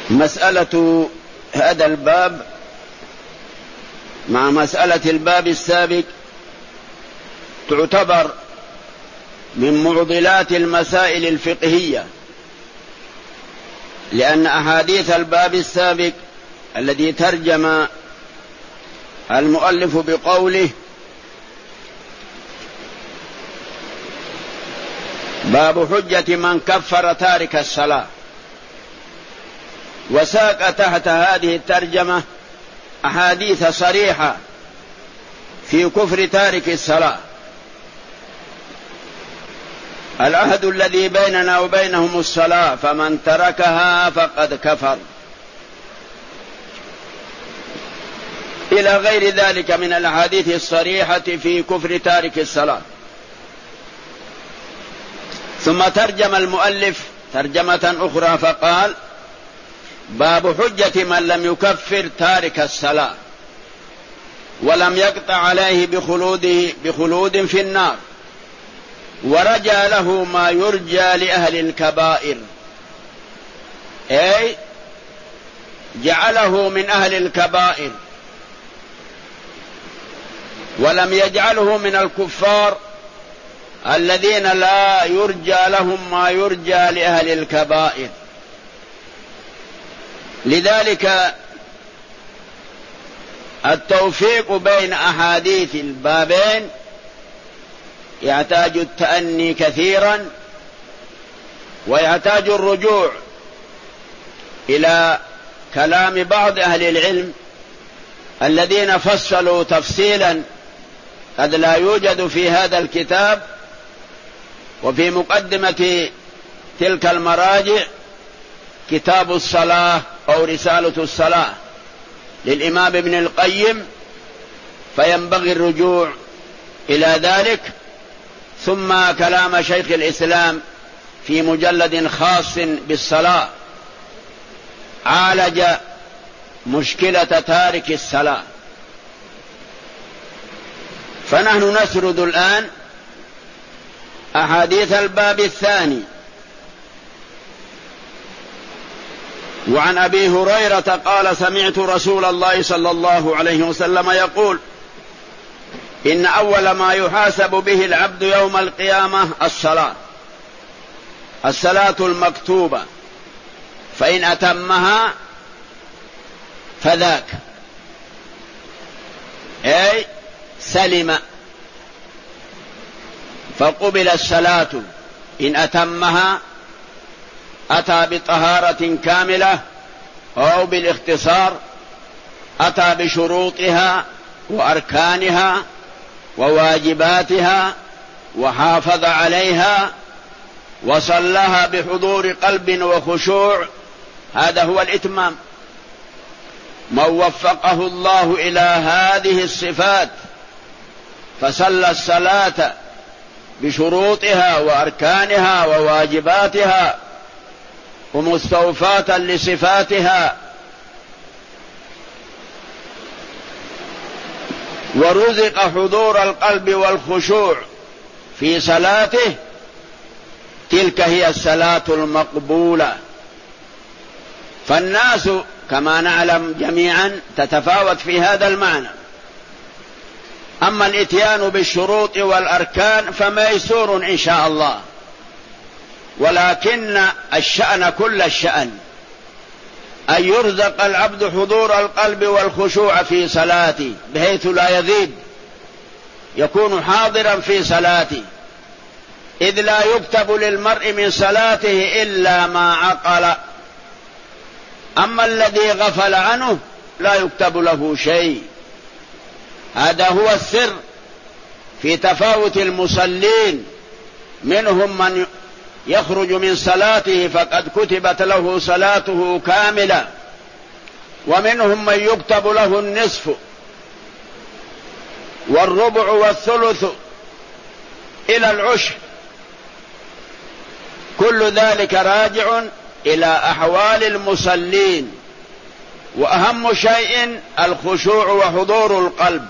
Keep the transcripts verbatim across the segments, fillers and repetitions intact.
مسألة هذا الباب مع مسألة الباب السابق تعتبر من معضلات المسائل الفقهية، لأن أحاديث الباب السابق الذي ترجم المؤلف بقوله باب حجة من كفر تارك الصلاة، وساق تحت هذه الترجمة أحاديث صريحة في كفر تارك الصلاة. العهد الذي بيننا وبينهم الصلاة، فمن تركها فقد كفر، إلى غير ذلك من الأحاديث الصريحة في كفر تارك الصلاة. ثم ترجم المؤلف ترجمة أخرى فقال باب حجة من لم يكفر تارك الصلاة ولم يقطع عليه بخلوده بخلود في النار، ورجى له ما يرجى لأهل الكبائر، أي جعله من أهل الكبائر ولم يجعله من الكفار الذين لا يرجى لهم ما يرجى لأهل الكبائر. لذلك التوفيق بين أحاديث البابين يحتاج التأني كثيرا، ويحتاج الرجوع إلى كلام بعض أهل العلم الذين فصلوا تفصيلا قد لا يوجد في هذا الكتاب. وفي مقدمة تلك المراجع كتاب الصلاة أو رسالة الصلاة للإمام ابن القيم، فينبغي الرجوع إلى ذلك. ثم كلام شيخ الإسلام في مجلد خاص بالصلاة عالج مشكلة تارك الصلاة. فنحن نسرد الآن أحاديث الباب الثاني. وعن أبي هريرة قال سمعت رسول الله صلى الله عليه وسلم يقول إن أول ما يحاسب به العبد يوم القيامة الصلاة الصلاة المكتوبة، فإن أتمها فذاك، أي سلم فقبل الصلاة. إن أتمها أتى بطهارة كاملة أو بالاختصار، أتى بشروطها وأركانها وواجباتها وحافظ عليها وصلها بحضور قلب وخشوع، هذا هو الإتمام. من وفقه الله إلى هذه الصفات فصلى الصلاة بشروطها وأركانها وواجباتها ومستوفاة لصفاتها، ورزق حضور القلب والخشوع في صلاته، تلك هي الصلاة المقبولة. فالناس كما نعلم جميعا تتفاوت في هذا المعنى. أما الإتيان بالشروط والأركان فميسور إن شاء الله، ولكن الشأن كل الشأن أن يرزق العبد حضور القلب والخشوع في صلاته بحيث لا يذيب، يكون حاضرا في صلاته، إذ لا يكتب للمرء من صلاته إلا ما عقل. أما الذي غفل عنه لا يكتب له شيء. هذا هو السر في تفاوت المصلين، منهم من يخرج من صلاته فقد كتبت له صلاته كاملة، ومنهم من يكتب له النصف والربع والثلث إلى العشر. كل ذلك راجع إلى أحوال المصلين، وأهم شيء الخشوع وحضور القلب.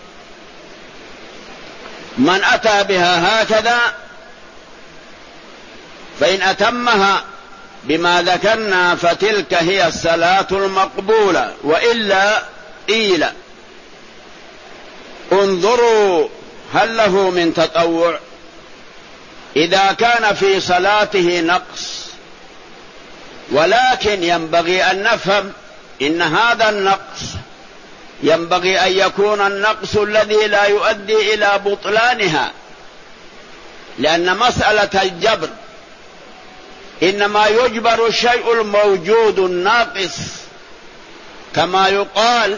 من أتى بها هكذا فإن أتمها بما ذكرنا فتلك هي الصلاة المقبولة. وإلا قيل انظروا هل له من تطوع. إذا كان في صلاته نقص، ولكن ينبغي أن نفهم إن هذا النقص ينبغي أن يكون النقص الذي لا يؤدي إلى بطلانها، لأن مسألة الجبر إنما يجبر الشيء الموجود الناقص، كما يقال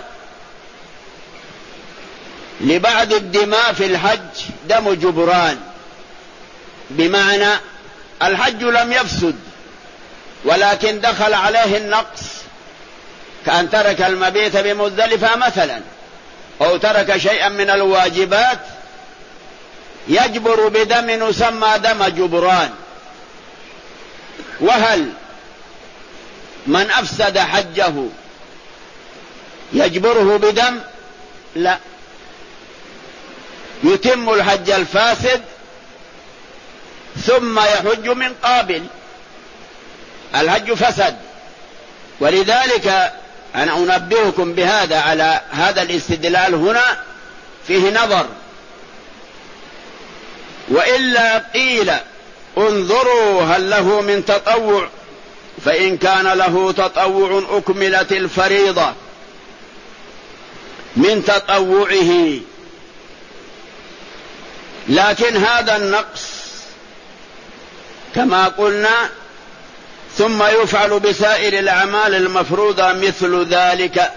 لبعض الدماء في الحج دم جبران، بمعنى الحج لم يفسد ولكن دخل عليه النقص، كأن ترك المبيت بمزدلفة مثلا، أو ترك شيئا من الواجبات يجبر بدم يسمى دم جبران. وهل من أفسد حجه يجبره بدم؟ لا، يتم الحج الفاسد ثم يحج من قابل، الحج فسد. ولذلك أنا أنبهكم بهذا على هذا الاستدلال هنا فيه نظر. وإلا قيل انظروا هل له من تطوع، فإن كان له تطوع أكملت الفريضة من تطوعه. لكن هذا النقص كما قلنا ثم يفعل بسائر الأعمال المفروضة مثل ذلك.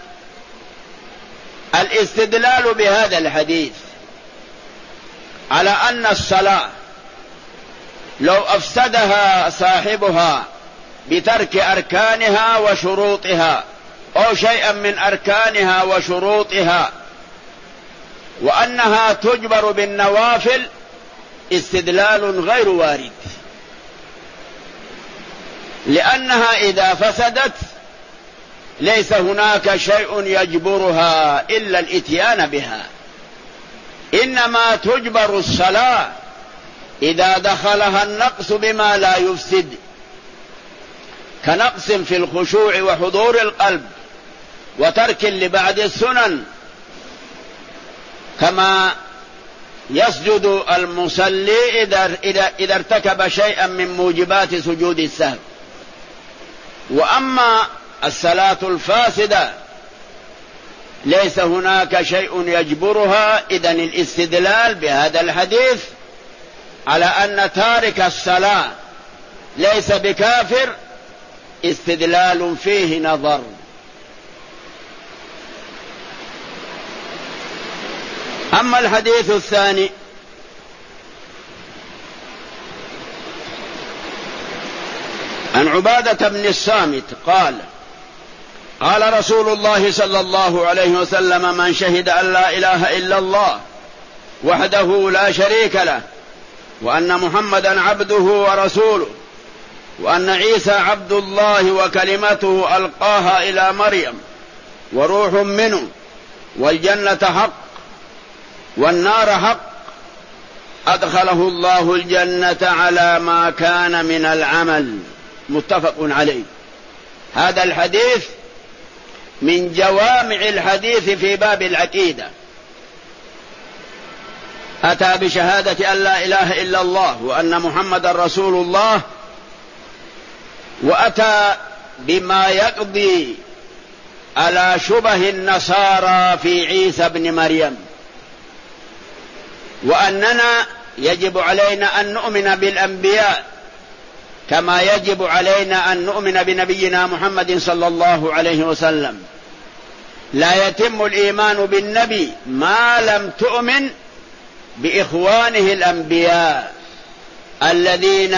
الاستدلال بهذا الحديث على أن الصلاة لو أفسدها صاحبها بترك أركانها وشروطها أو شيئا من أركانها وشروطها وأنها تجبر بالنوافل، استدلال غير وارد، لأنها إذا فسدت ليس هناك شيء يجبرها إلا الإتيان بها، إنما تجبر الصلاة إذا دخلها النقص بما لا يفسد، كنقص في الخشوع وحضور القلب وترك لبعض السنن، كما يسجد المصلي إذا, إذا, إذا ارتكب شيئا من موجبات سجود السهو. وأما الصلاة الفاسدة ليس هناك شيء يجبرها. إذن الاستدلال بهذا الحديث على أن تارك الصلاة ليس بكافر استدلال فيه نظر. أما الحديث الثاني عن عبادة بن الصامت قال قال رسول الله صلى الله عليه وسلم: من شهد أن لا إله إلا الله وحده لا شريك له وأن محمدا عبده ورسوله وأن عيسى عبد الله وكلمته ألقاها إلى مريم وروح منه والجنة حق والنار حق، أدخله الله الجنة على ما كان من العمل. متفق عليه. هذا الحديث من جوامع الحديث في باب العقيدة، أتى بشهادة أن لا إله إلا الله وأن محمد رسول الله، وأتى بما يقضي على شبه النصارى في عيسى بن مريم، وأننا يجب علينا أن نؤمن بالأنبياء كما يجب علينا أن نؤمن بنبينا محمد صلى الله عليه وسلم. لا يتم الإيمان بالنبي ما لم تؤمن بإخوانه الأنبياء الذين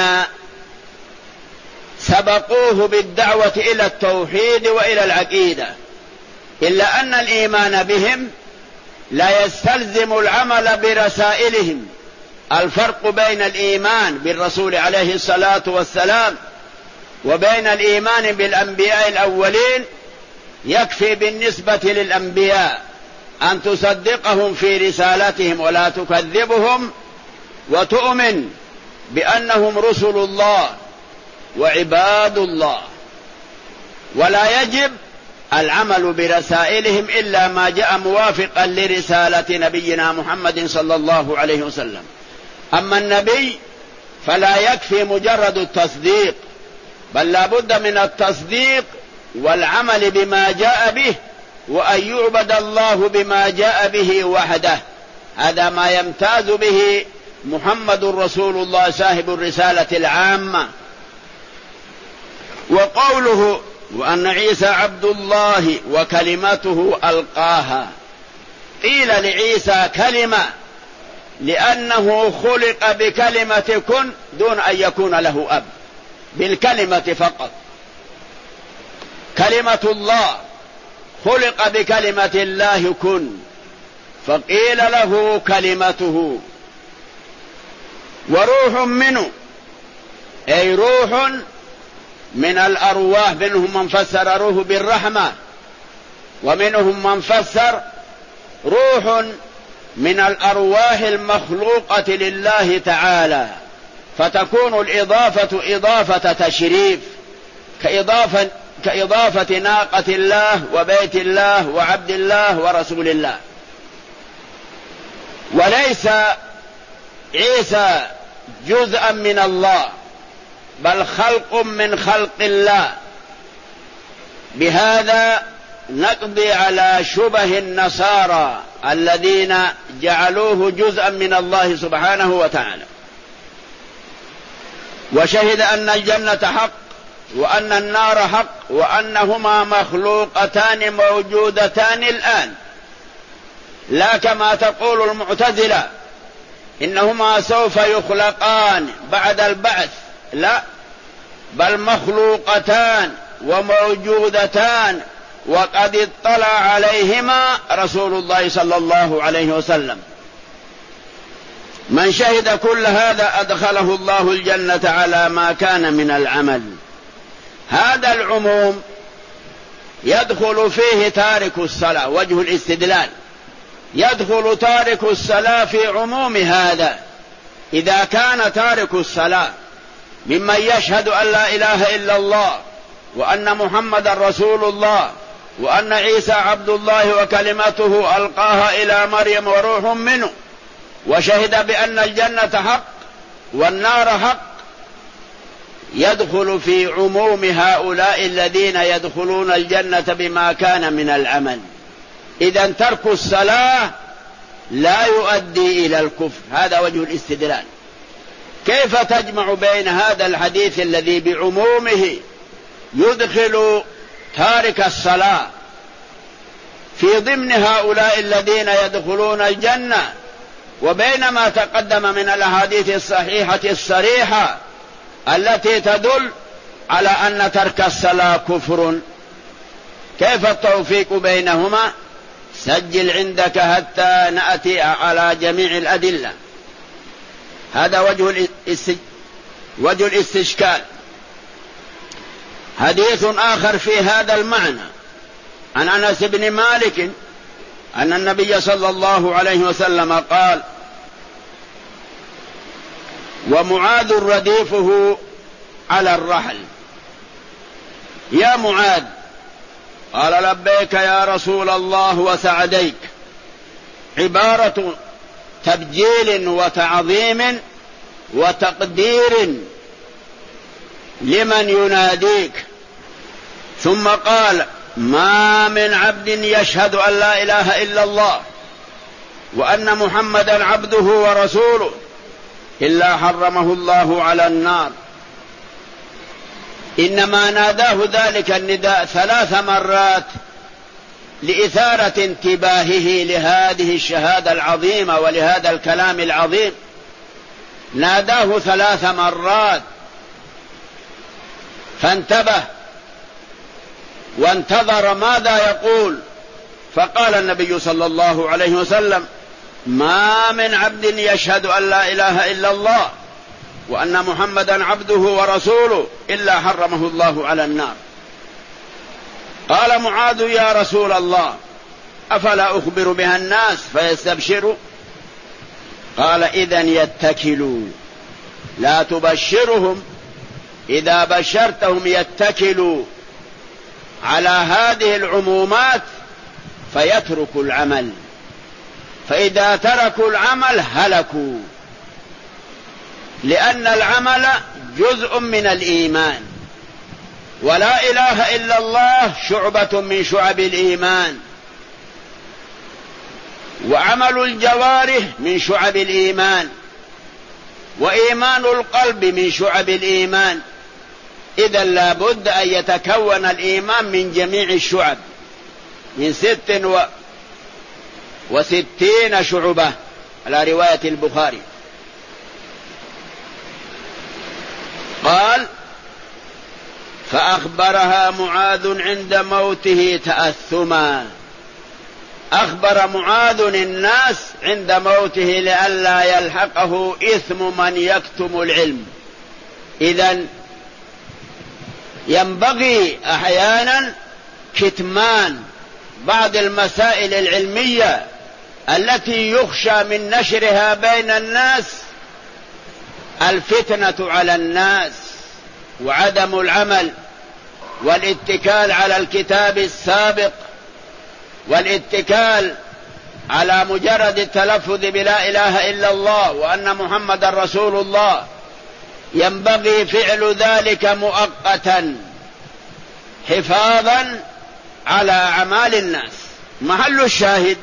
سبقوه بالدعوة إلى التوحيد وإلى العقيدة، إلا أن الإيمان بهم لا يستلزم العمل برسائلهم. الفرق بين الإيمان بالرسول عليه الصلاة والسلام وبين الإيمان بالأنبياء الأولين يكفي بالنسبة للأنبياء أن تصدقهم في رسالتهم ولا تكذبهم، وتؤمن بأنهم رسل الله وعباد الله، ولا يجب العمل برسائلهم إلا ما جاء موافقا لرسالة نبينا محمد صلى الله عليه وسلم. أما النبي فلا يكفي مجرد التصديق، بل لا بد من التصديق والعمل بما جاء به، وأن يعبد الله بما جاء به وحده. هذا ما يمتاز به محمد رسول الله صاحب الرسالة العامة. وقوله وأن عيسى عبد الله وكلمته ألقاها، قيل لعيسى كلمة لأنه خلق بكلمة كن دون أن يكون له أب، بالكلمة فقط. كلمة الله خلق بكلمة الله كن، فقيل له كلمته. وروح منه أي روح من الأرواح، منهم من فسر روح بالرحمة، ومنهم من فسر روح من الأرواح المخلوقة لله تعالى، فتكون الإضافة إضافة تشريف، كإضافة, كإضافة ناقة الله وبيت الله وعبد الله ورسول الله. وليس عيسى جزءا من الله، بل خلق من خلق الله. بهذا نقضي على شبه النصارى الذين جعلوه جزءا من الله سبحانه وتعالى. وشهد أن الجنة حق وأن النار حق وأنهما مخلوقتان موجودتان الآن، لا كما تقول المعتزلة إنهما سوف يخلقان بعد البعث، لا، بل مخلوقتان وموجودتان، وقد اطلع عليهما رسول الله صلى الله عليه وسلم. من شهد كل هذا أدخله الله الجنة على ما كان من العمل. هذا العموم يدخل فيه تارك الصلاة، وجه الاستدلال، يدخل تارك الصلاة في عموم هذا. إذا كان تارك الصلاة ممن يشهد أن لا إله إلا الله وأن محمد رسول الله وأن عيسى عبد الله وكلمته ألقاها إلى مريم وروح منه، وشهد بأن الجنة حق والنار حق، يدخل في عموم هؤلاء الذين يدخلون الجنة بما كان من العمل. إذن ترك الصلاة لا يؤدي إلى الكفر. هذا وجه الاستدلال. كيف تجمع بين هذا الحديث الذي بعمومه يدخل تارك الصلاة في ضمن هؤلاء الذين يدخلون الجنة، وبين ما تقدم من الأحاديث الصحيحة الصريحة التي تدل على أن ترك الصلاة كفر؟ كيف التوفيق بينهما؟ سجل عندك حتى نأتي على جميع الأدلة. هذا وجه وجه الاستشكال. حديث آخر في هذا المعنى عن أنس بن مالك أن النبي صلى الله عليه وسلم قال: ومعاذ رديفه على الرحل. يا معاذ، قال: لبيك يا رسول الله وسعديك، عبارة تبجيل وتعظيم وتقدير لمن يناديك. ثم قال: ما من عبد يشهد أن لا إله إلا الله وأن محمدا عبده ورسوله إلا حرمه الله على النار. إنما ناداه ذلك النداء ثلاث مرات لإثارة انتباهه لهذه الشهادة العظيمة ولهذا الكلام العظيم. ناداه ثلاث مرات فانتبه وانتظر ماذا يقول. فقال النبي صلى الله عليه وسلم: ما من عبد يشهد أن لا إله إلا الله وأن محمدا عبده ورسوله إلا حرمه الله على النار. قال معاذ: يا رسول الله، أفلا أخبر بها الناس فيستبشروا؟ قال: إذن يتكلوا، لا تبشرهم إذا بشرتهم يتكلوا على هذه العمومات فيتركوا العمل، فإذا تركوا العمل هلكوا، لأن العمل جزء من الإيمان، ولا إله إلا الله شعبة من شعب الإيمان، وعمل الجوارح من شعب الإيمان، وإيمان القلب من شعب الإيمان. إذا لا بد أن يتكون الإيمان من جميع الشعب، من ست و... وستين شعبة على رواية البخاري. قال: فأخبرها معاذ عند موته تأثما. أخبر معاذ الناس عند موته لئلا يلحقه إثم من يكتم العلم. إذن ينبغي أحيانا كتمان بعض المسائل العلمية التي يخشى من نشرها بين الناس الفتنة على الناس، وعدم العمل، والاتكال على الكتاب السابق، والاتكال على مجرد التلفظ بلا إله إلا الله وأن محمد رسول الله. ينبغي فعل ذلك مؤقتا حفاظا على أعمال الناس. محل الشاهد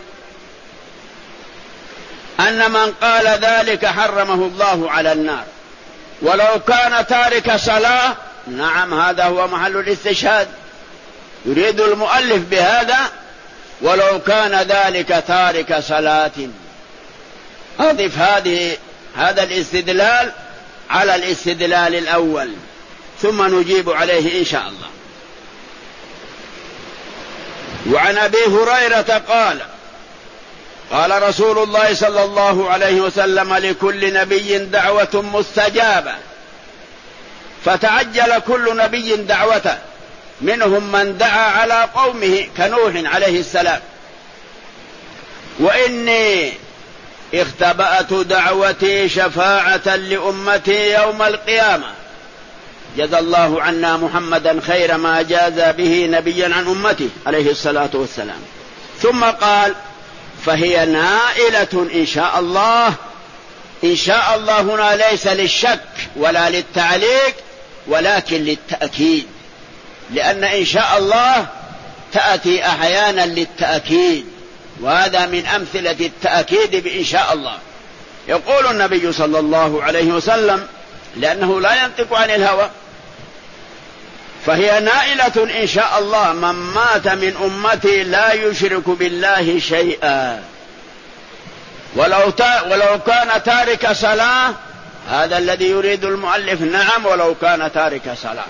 أن من قال ذلك حرمه الله على النار، ولو كان تارك صلاة. نعم، هذا هو محل الاستشهاد. يريد المؤلف بهذا ولو كان ذلك تارك صلاة. أضف هذه هذا الاستدلال على الاستدلال الأول ثم نجيب عليه إن شاء الله. وعن أبي هريرة قال: قال رسول الله صلى الله عليه وسلم: لكل نبي دعوة مستجابة، فتعجل كل نبي دعوته، منهم من دعا على قومه كنوح عليه السلام، وإني اختبأت دعوتي شفاعة لأمتي يوم القيامة. جزى الله عنا محمدا خير ما جاز به نبيا عن أمته عليه الصلاة والسلام. ثم قال: فهي نائلة إن شاء الله. إن شاء الله هنا ليس للشك ولا للتعليق ولكن للتأكيد، لأن إن شاء الله تأتي أحيانا للتأكيد، وهذا من أمثلة التأكيد بإن شاء الله. يقول النبي صلى الله عليه وسلم لأنه لا ينطق عن الهوى: فهي نائلة إن شاء الله من مات من أمتي لا يشرك بالله شيئا. ولو, تا ولو كان تارك صلاة، هذا الذي يريد المؤلف. نعم، ولو كان تارك صلاة.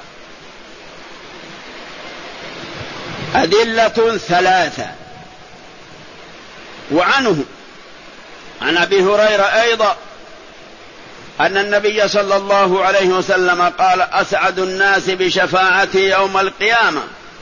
أدلة ثلاثة. وعنه عن أبي هريرة أيضا أن النبي صلى الله عليه وسلم قال: أسعد الناس بشفاعتي يوم القيامة.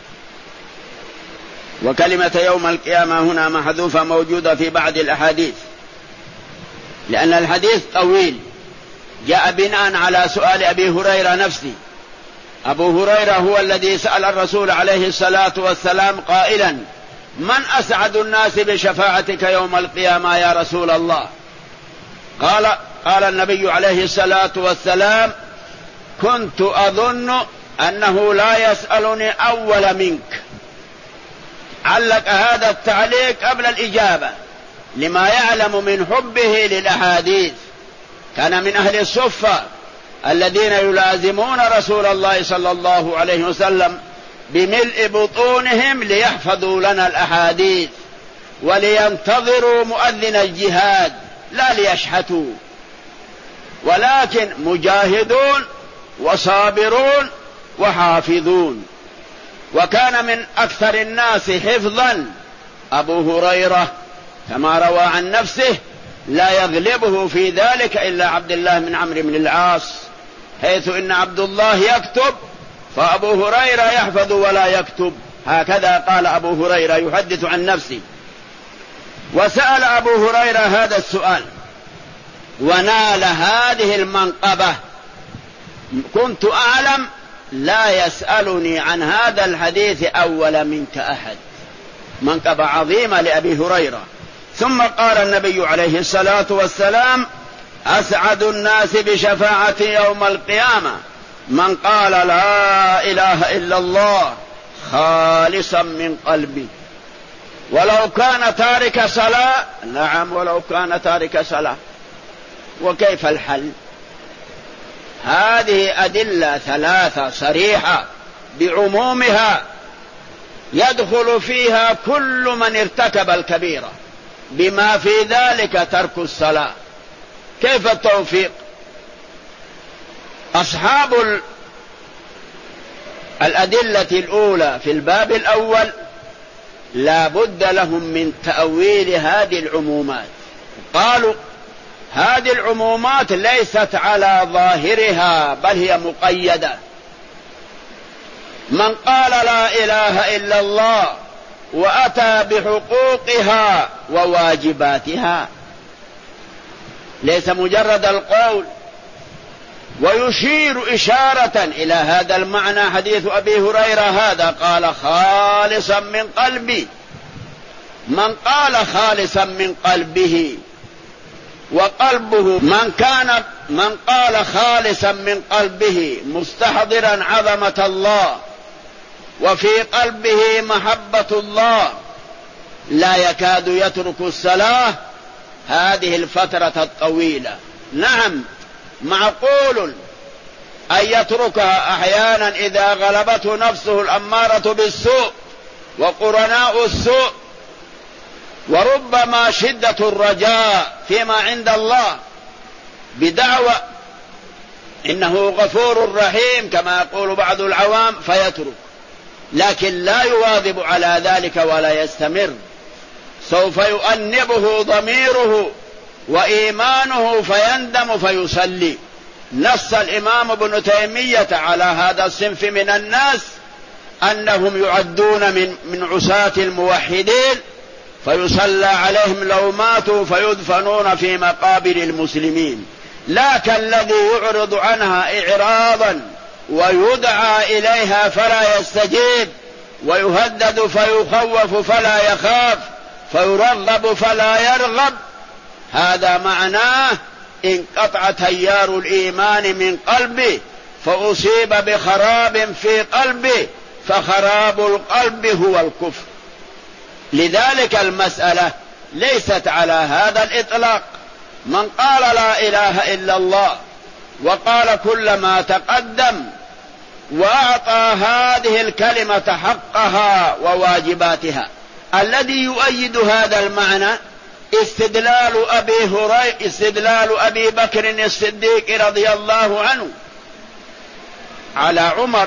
وكلمة يوم القيامة هنا محذوفة موجودة في بعض الأحاديث، لأن الحديث طويل جاء بناء على سؤال أبي هريرة نفسه. أبو هريرة هو الذي سأل الرسول عليه الصلاة والسلام قائلا: من أسعد الناس بشفاعتك يوم القيامة يا رسول الله؟ قال قال النبي عليه الصلاة والسلام: كنت أظن أنه لا يسألني أول منك. علق هذا التعليق قبل الإجابة لما يعلم من حبه للأحاديث. كان من أهل الصفة الذين يلازمون رسول الله صلى الله عليه وسلم بملء بطونهم ليحفظوا لنا الأحاديث ولينتظروا مؤذن الجهاد، لا ليشحتوا، ولكن مجاهدون وصابرون وحافظون. وكان من أكثر الناس حفظا أبو هريرة كما روى عن نفسه: لا يغلبه في ذلك إلا عبد الله بن عمرو بن العاص، حيث إن عبد الله يكتب فأبو هريرة يحفظ ولا يكتب. هكذا قال أبو هريرة يحدث عن نفسه. وسأل أبو هريرة هذا السؤال ونال هذه المنقبة كنت أعلم لا يسألني عن هذا الحديث أول منك أحد. منقبة عظيمة لأبي هريرة. ثم قال النبي عليه الصلاة والسلام: أسعد الناس بشفاعتي يوم القيامة من قال لا إله إلا الله خالصا من قلبي، ولو كان تارك صلاة. نعم، ولو كان تارك صلاة. وكيف الحل؟ هذه أدلة ثلاثة صريحة بعمومها، يدخل فيها كل من ارتكب الكبيرة، بما في ذلك ترك الصلاة. كيف التوفيق؟ أصحاب الأدلة الأولى في الباب الأول لا بد لهم من تأويل هذه العمومات. قالوا هذه العمومات ليست على ظاهرها بل هي مقيدة. من قال لا إله إلا الله وأتى بحقوقها وواجباتها، ليس مجرد القول. ويشير إشارة إلى هذا المعنى حديث أبي هريرة هذا، قال خالصا من قلبي. من قال خالصا من قلبه، وقلبه من كان من قال خالصا من قلبه مستحضرا عظمة الله وفي قلبه محبة الله، لا يكاد يترك الصلاة هذه الفترة الطويلة. نعم، معقول أن يتركها أحيانا إذا غلبته نفسه الأمارة بالسوء وقرناء السوء، وربما شدة الرجاء فيما عند الله بدعوى إنه غفور رحيم كما يقول بعض العوام فيترك، لكن لا يواظب على ذلك ولا يستمر. سوف يؤنبه ضميره وإيمانه فيندم فيصلي. نص الإمام ابن تيمية على هذا الصنف من الناس أنهم يعدون من من عصاة الموحدين، فيصلى عليهم لو ماتوا فيدفنون في مقابر المسلمين. لكن الذي يعرض عنها إعراضا ويدعى إليها فلا يستجيب، ويهدد فيخوف فلا يخاف، فيرغب فلا يرغب، هذا معناه انقطع تيار الإيمان من قلبه فأصيب بخراب في قلبه، فخراب القلب هو الكفر. لذلك المسألة ليست على هذا الإطلاق. من قال لا إله إلا الله وقال كل ما تقدم وأعطى هذه الكلمة حقها وواجباتها، الذي يؤيد هذا المعنى استدلال أبي هريرة استدلال أبي بكر الصديق رضي الله عنه على عمر،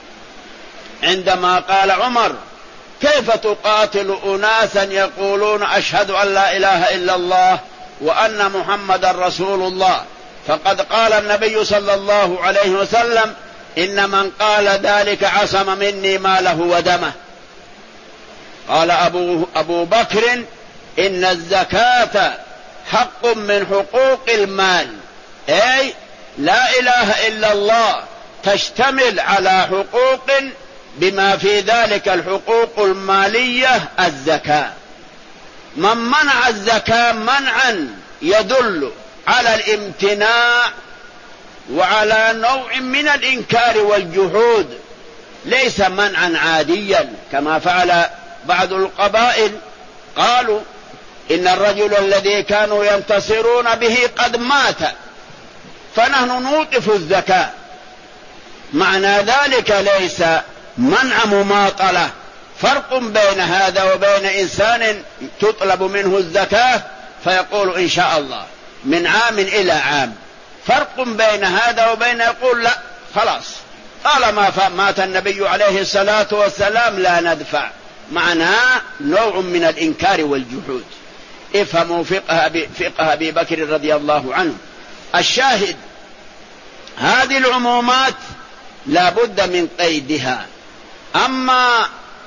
عندما قال عمر: كيف تقاتل أناسا يقولون أشهد أن لا إله إلا الله وأن محمد رسول الله؟ فقد قال النبي صلى الله عليه وسلم: إن من قال ذلك عصم مني ماله ودمه. قال أبو, أبو بكر: إن الزكاة حق من حقوق المال، أي لا إله إلا الله تشتمل على حقوق بما في ذلك الحقوق المالية الزكاة. من منع الزكاة منعا يدل على الامتناع وعلى نوع من الإنكار والجحود، ليس منعا عاديا كما فعل بعض القبائل. قالوا إن الرجل الذي كانوا ينتصرون به قد مات فنحن نوقف الزكاة. معنى ذلك ليس منع مماطلة. فرق بين هذا وبين إنسان تطلب منه الزكاة فيقول إن شاء الله من عام إلى عام. فرق بين هذا وبين يقول لا خلاص طالما مات النبي عليه الصلاة والسلام لا ندفع. معناه نوع من الإنكار والجحود. افهموا فقه أبي, فقه أبي بكر رضي الله عنه. الشاهد هذه العمومات لا بد من قيدها. أما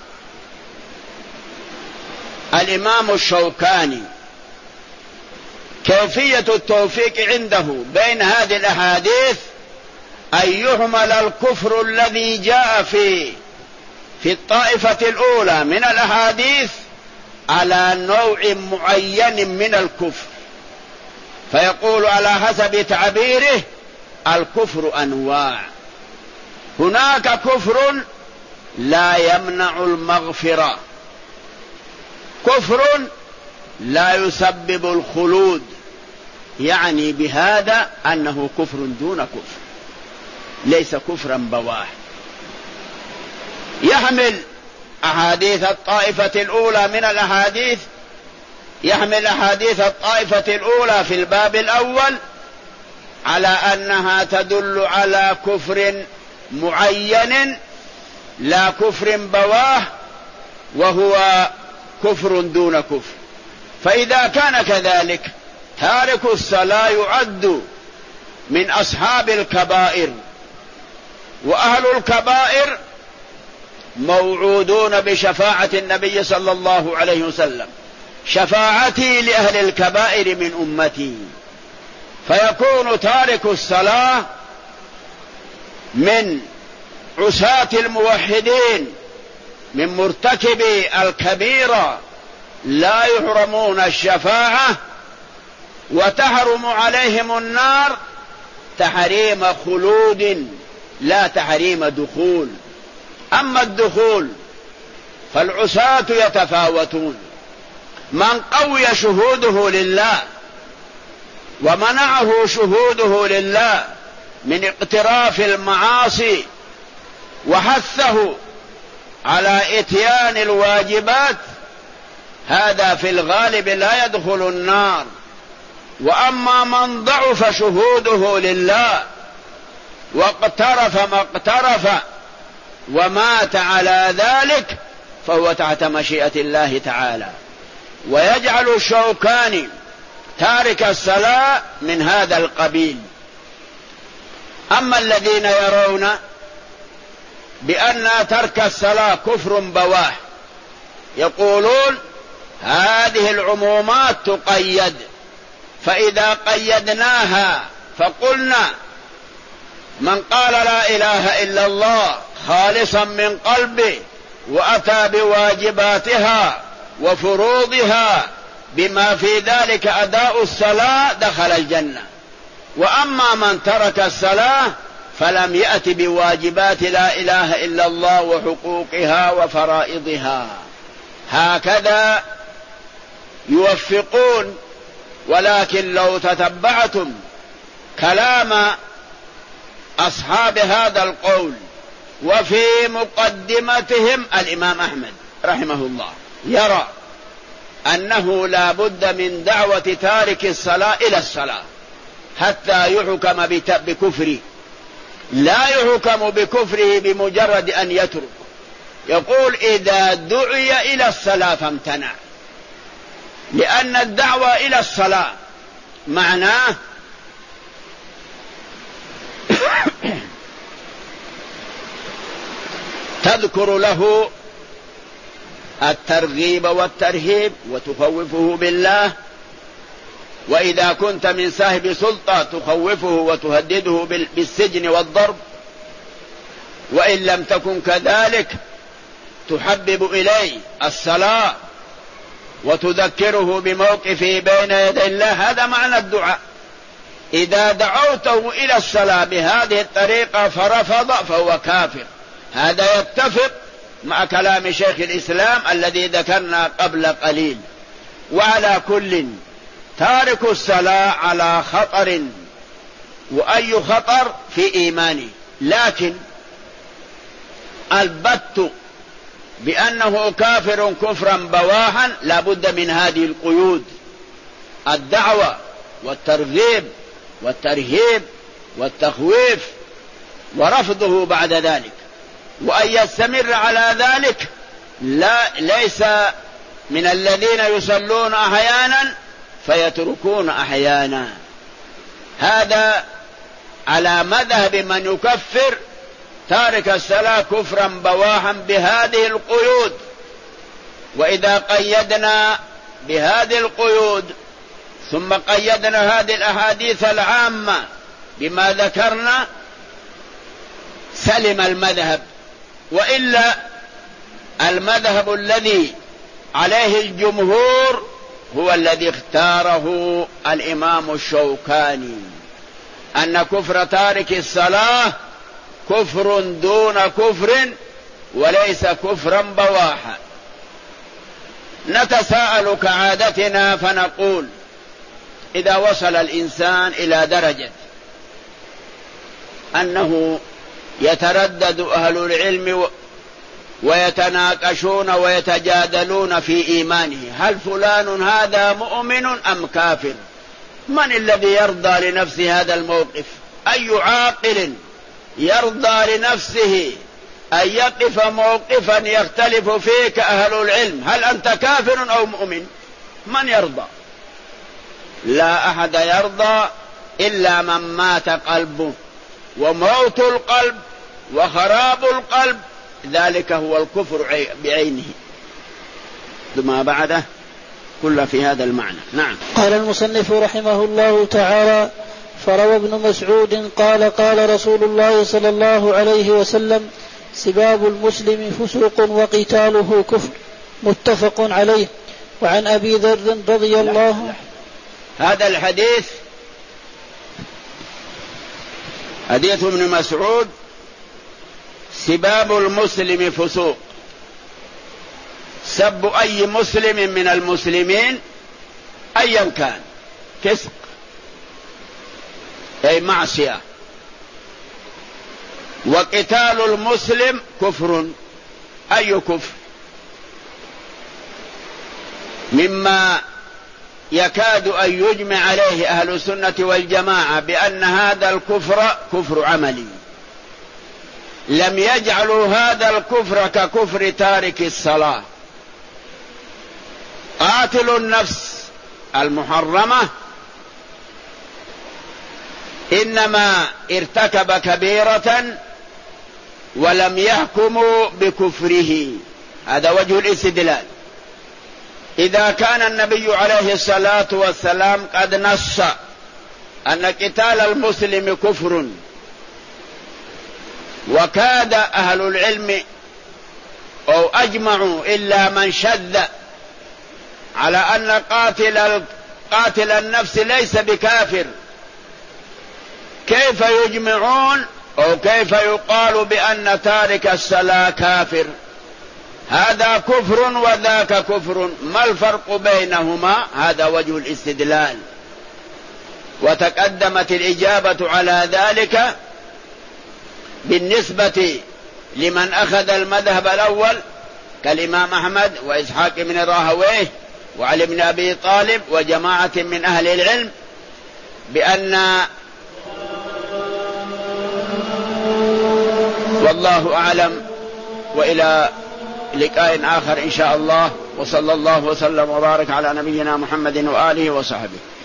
الإمام الشوكاني كيفية التوفيق عنده بين هذه الأحاديث أن يهمل الكفر الذي جاء في في الطائفة الأولى من الأحاديث على نوع معين من الكفر، فيقول على حسب تعبيره الكفر أنواع. هناك كفر لا يمنع المغفرة، كفر لا يسبب الخلود، يعني بهذا أنه كفر دون كفر، ليس كفرا بواه. يحمل أحاديث الطائفة الأولى من الأحاديث، يحمل أحاديث الطائفة الأولى في الباب الأول على أنها تدل على كفر معين لا كفر بواه، وهو كفر دون كفر. فإذا كان كذلك تارك الصلاة يعد من أصحاب الكبائر، وأهل الكبائر موعودون بشفاعة النبي صلى الله عليه وسلم، شفاعتي لأهل الكبائر من أمتي. فيكون تارك الصلاة من عصاة الموحدين، من مرتكبي الكبيرة، لا يحرمون الشفاعة، وتحرم عليهم النار تحريم خلود لا تحريم دخول. أما الدخول فالعصاة يتفاوتون، من قوي شهوده لله ومنعه شهوده لله من اقتراف المعاصي وحثه على إتيان الواجبات، هذا في الغالب لا يدخل النار. وأما من ضعف شهوده لله واقترف ما اقترف ومات على ذلك فهو تحت مشيئة الله تعالى. ويجعل الشوكاني تارك الصلاة من هذا القبيل. أما الذين يرون بأن ترك الصلاة كفر بواه يقولون هذه العمومات تقيد، فإذا قيدناها فقلنا من قال لا إله إلا الله خالصا من قلبه وأتى بواجباتها وفروضها بما في ذلك أداء الصلاة دخل الجنة. وأما من ترك الصلاة فلم يأت بواجبات لا إله إلا الله وحقوقها وفرائضها. هكذا يوفقون. ولكن لو تتبعتم كلام أصحاب هذا القول وفي مقدمتهم الإمام أحمد رحمه الله يرى أنه لا بد من دعوة تارك الصلاة إلى الصلاة حتى يحكم بكفره، لا يحكم بكفره بمجرد أن يترك. يقول إذا دعي إلى الصلاة فامتنع، لأن الدعوة إلى الصلاة معناه تذكر له الترغيب والترهيب وتخوفه بالله، وإذا كنت من صاحب سلطة تخوفه وتهدده بالسجن والضرب، وإن لم تكن كذلك تحبب إليه الصلاة وتذكره بموقفه بين يدي الله. هذا معنى الدعاء. إذا دعوته إلى الصلاة بهذه الطريقة فرفض فهو كافر. هذا يتفق مع كلام شيخ الإسلام الذي ذكرنا قبل قليل. وعلى كل تارك الصلاة على خطر، وأي خطر في إيمانه، لكن البت بأنه كافر كفرا بواحا لا بد من هذه القيود: الدعوة والترغيب والترهيب والتخويف ورفضه بعد ذلك. وأن يستمر على ذلك لا ليس من الذين يصلون أحيانا فيتركون أحيانا. هذا على مذهب من يكفر تارك الصلاة كفرا بواحا بهذه القيود. وإذا قيدنا بهذه القيود ثم قيدنا هذه الأحاديث العامة بما ذكرنا سلم المذهب، وإلا المذهب الذي عليه الجمهور هو الذي اختاره الإمام الشوكاني، أن كفر تارك الصلاة كفر دون كفر وليس كفرا بواحا. نتساءل كعادتنا فنقول: إذا وصل الإنسان إلى درجة أنه يتردد أهل العلم ويتناقشون ويتجادلون في إيمانه، هل فلان هذا مؤمن أم كافر؟ من الذي يرضى لنفسه هذا الموقف؟ أي عاقل يرضى لنفسه أن يقف موقفا يختلف فيه كأهل العلم؟ هل أنت كافر أو مؤمن؟ من يرضى؟ لا أحد يرضى إلا من مات قلبه، وموت القلب وخراب القلب ذلك هو الكفر بعينه. ثم بعده كل في هذا المعنى. نعم. قال المصنف رحمه الله تعالى: فروى ابن مسعود قال: قال رسول الله صلى الله عليه وسلم: سباب المسلم فسوق وقتاله كفر، متفق عليه. وعن أبي ذر رضي الله عنه. هذا الحديث حديث ابن مسعود: سباب المسلم فسوق، سب أي مسلم من المسلمين أيا كان فسق أي معصية، وقتال المسلم كفر، أي كفر؟ مما يكاد أن يجمع عليه أهل السنة والجماعة بأن هذا الكفر كفر عملي، لم يجعلوا هذا الكفر ككفر تارك الصلاة. قاتل النفس المحرمة إنما ارتكب كبيرة ولم يحكموا بكفره، هذا وجه الاستدلال. إذا كان النبي عليه الصلاة والسلام قد نص أن قتال المسلم كفر، وكاد أهل العلم أو أجمعوا إلا من شذ على أن قاتل قاتل النفس ليس بكافر، كيف يجمعون أو كيف يقال بأن تارك الصلاة كافر؟ هذا كفر وذاك كفر، ما الفرق بينهما؟ هذا وجه الاستدلال. وتقدمت الإجابة على ذلك بالنسبة لمن أخذ المذهب الأول كالإمام أحمد وإسحاق بن راهويه وعلي بن أبي طالب وجماعة من أهل العلم، بأن والله أعلم. وإلى لقاء آخر إن شاء الله، وصلى الله وسلم وبارك على نبينا محمد وآله وصحبه.